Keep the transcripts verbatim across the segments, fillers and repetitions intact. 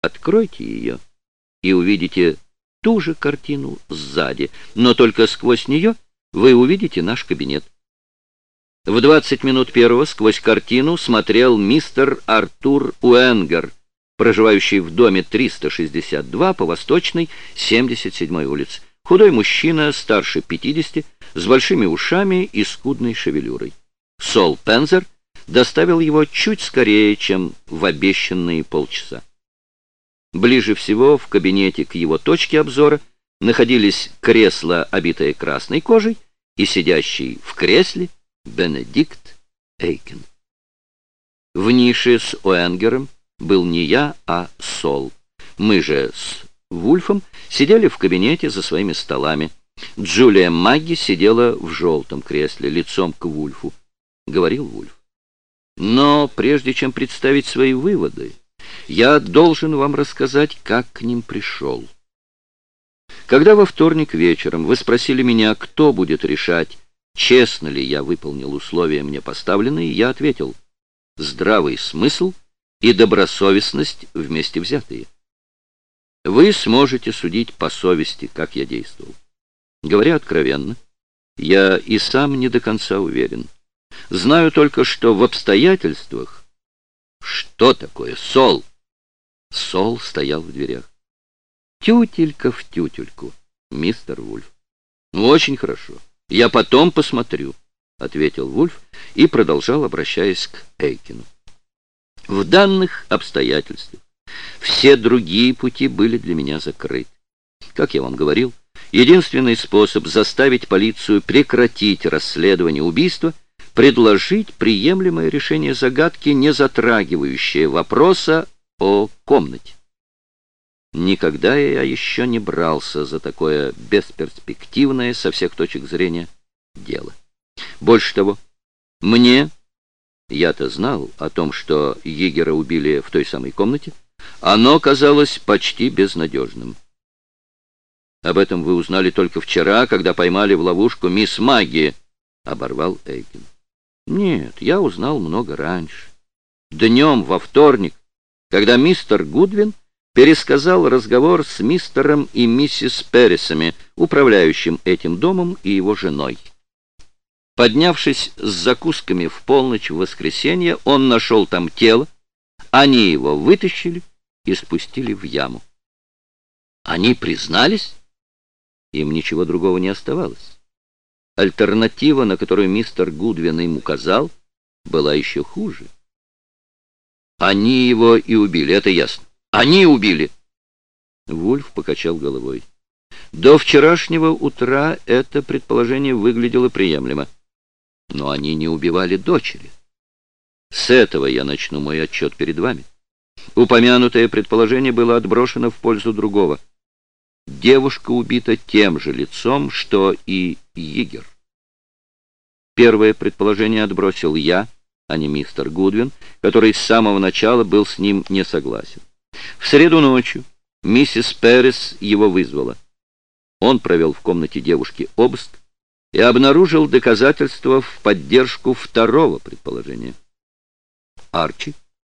Откройте ее и увидите ту же картину сзади, но только сквозь нее вы увидите наш кабинет. В двадцать минут первого сквозь картину смотрел мистер Артур Уэнгер, проживающий в доме триста шестьдесят два по Восточной, семьдесят седьмой улице. Худой мужчина, старше пятидесяти, с большими ушами и скудной шевелюрой. Сол Пензер доставил его чуть скорее, чем в обещанные полчаса. Ближе всего в кабинете к его точке обзора находились кресло, обитое красной кожей, и сидящий в кресле Бенедикт Эйкин. В нише с Уэнгером был не я, а Сол. Мы же с Вульфом сидели в кабинете за своими столами. Джулия Магги сидела в желтом кресле, лицом к Вульфу. Говорил Вульф. Но прежде чем представить свои выводы, я должен вам рассказать, как к ним пришел. Когда во вторник вечером вы спросили меня, кто будет решать, честно ли я выполнил условия мне поставленные, я ответил: здравый смысл и добросовестность вместе взятые. Вы сможете судить по совести, как я действовал. Говоря откровенно, я и сам не до конца уверен. Знаю только, что в обстоятельствах... Что такое Сол? Сол стоял в дверях. Тютелька в тютельку, мистер Вульф. Ну, очень хорошо. Я потом посмотрю, ответил Вульф и продолжал, обращаясь к Эйкину. В данных обстоятельствах все другие пути были для меня закрыты. Как я вам говорил, единственный способ заставить полицию прекратить расследование убийства — предложить приемлемое решение загадки, не затрагивающее вопроса о комнате. Никогда я еще не брался за такое бесперспективное со всех точек зрения дело. Больше того, мне, я-то знал о том, что егеря убили в той самой комнате, оно казалось почти безнадежным. Об этом вы узнали только вчера, когда поймали в ловушку мисс Магги, оборвал Эйкин. Нет, я узнал много раньше. Днем во вторник, когда мистер Гудвин пересказал разговор с мистером и миссис Перрисами, управляющим этим домом, и его женой. Поднявшись с закусками в полночь в воскресенье, он нашел там тело, они его вытащили и спустили в яму. Они признались? Им ничего другого не оставалось. Альтернатива, на которую мистер Гудвин им указал, была еще хуже. Они его и убили, это ясно. Они убили. Вульф покачал головой. До вчерашнего утра это предположение выглядело приемлемо. Но они не убивали дочери. С этого я начну мой отчет перед вами. Упомянутое предположение было отброшено в пользу другого. Девушка убита тем же лицом, что и егерь. Первое предположение отбросил я, а не мистер Гудвин, который с самого начала был с ним не согласен. В среду ночью миссис Перрис его вызвала. Он провел в комнате девушки обыск и обнаружил доказательства в поддержку второго предположения. Арчи.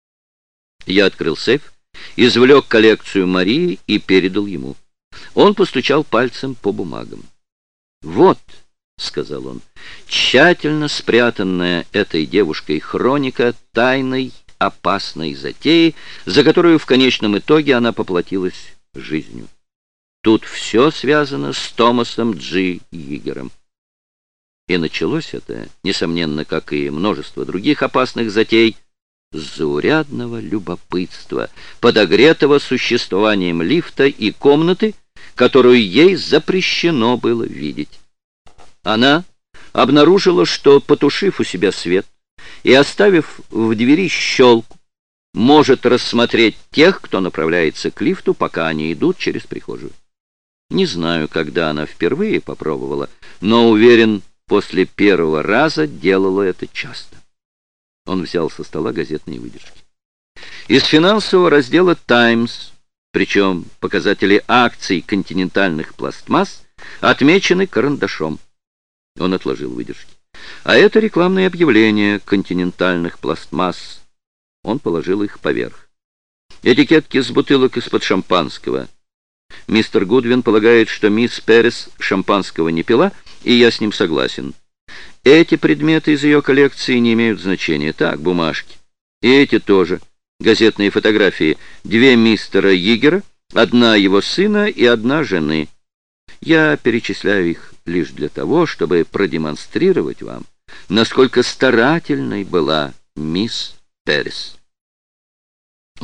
Я открыл сейф, извлек коллекцию Марии и передал ему. Он постучал пальцем по бумагам. «Вот», — сказал он, — «тщательно спрятанная этой девушкой хроника тайной, опасной затеи, за которую в конечном итоге она поплатилась жизнью. Тут все связано с Томасом Джи Йигером». И началось это, несомненно, как и множество других опасных затей, с заурядного любопытства, подогретого существованием лифта и комнаты, которую ей запрещено было видеть. Она обнаружила, что, потушив у себя свет и оставив в двери щелку, может рассмотреть тех, кто направляется к лифту, пока они идут через прихожую. Не знаю, когда она впервые попробовала, но уверен, после первого раза делала это часто. Он взял со стола газетные выдержки. Из финансового раздела «Таймс», причем показатели акций континентальных пластмасс отмечены карандашом. Он отложил выдержки. А это рекламные объявления континентальных пластмасс. Он положил их поверх. Этикетки с бутылок из-под шампанского. Мистер Гудвин полагает, что мисс Перес шампанского не пила, и я с ним согласен. Эти предметы из ее коллекции не имеют значения. Так, бумажки. И эти тоже. Газетные фотографии. Две мистера Йигера, одна его сына и одна жены. Я перечисляю их лишь для того, чтобы продемонстрировать вам, насколько старательной была мисс Перес.